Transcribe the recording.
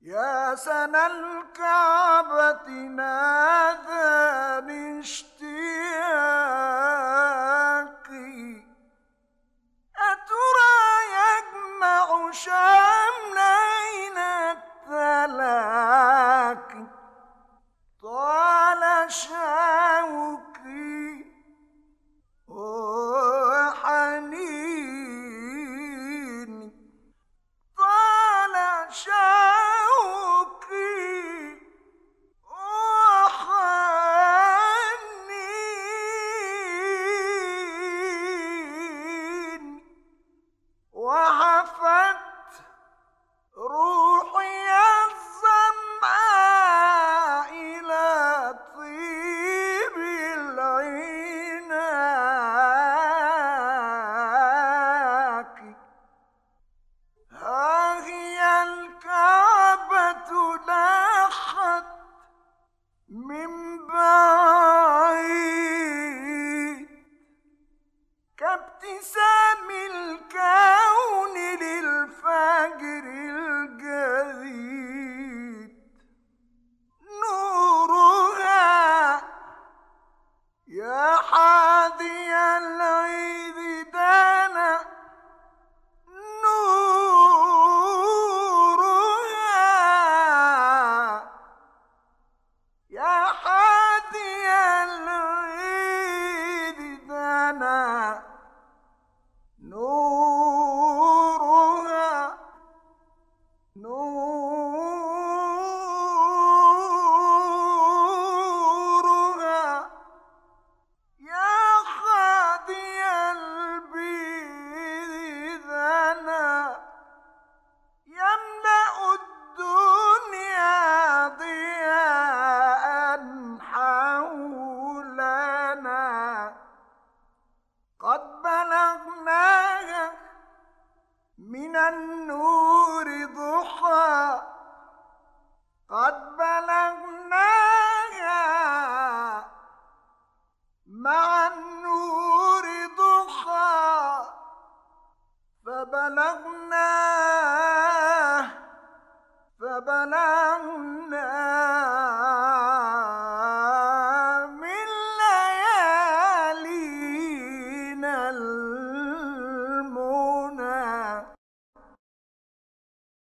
يا سنا الكعبة ناداني اشتياقي، أترى يجمع شملين التلاقي، طال شوقي وحنيني، طال شوقي وحنيني، وهفت روحي الظمآ إلى طيب العناق. ها هي الكعبة لاحت من بعيد، كابتسام الكون للفجر الجديد. نورها يا حادي العيد دانا، نورها يا حادي العيد دانا، نورها نورها يا خادي البيض دانا، يملأ الدنيا ضياء حولنا. قد بلغناها من النور ضحى، قد بلغناها مع النور ضحى، فبلغناه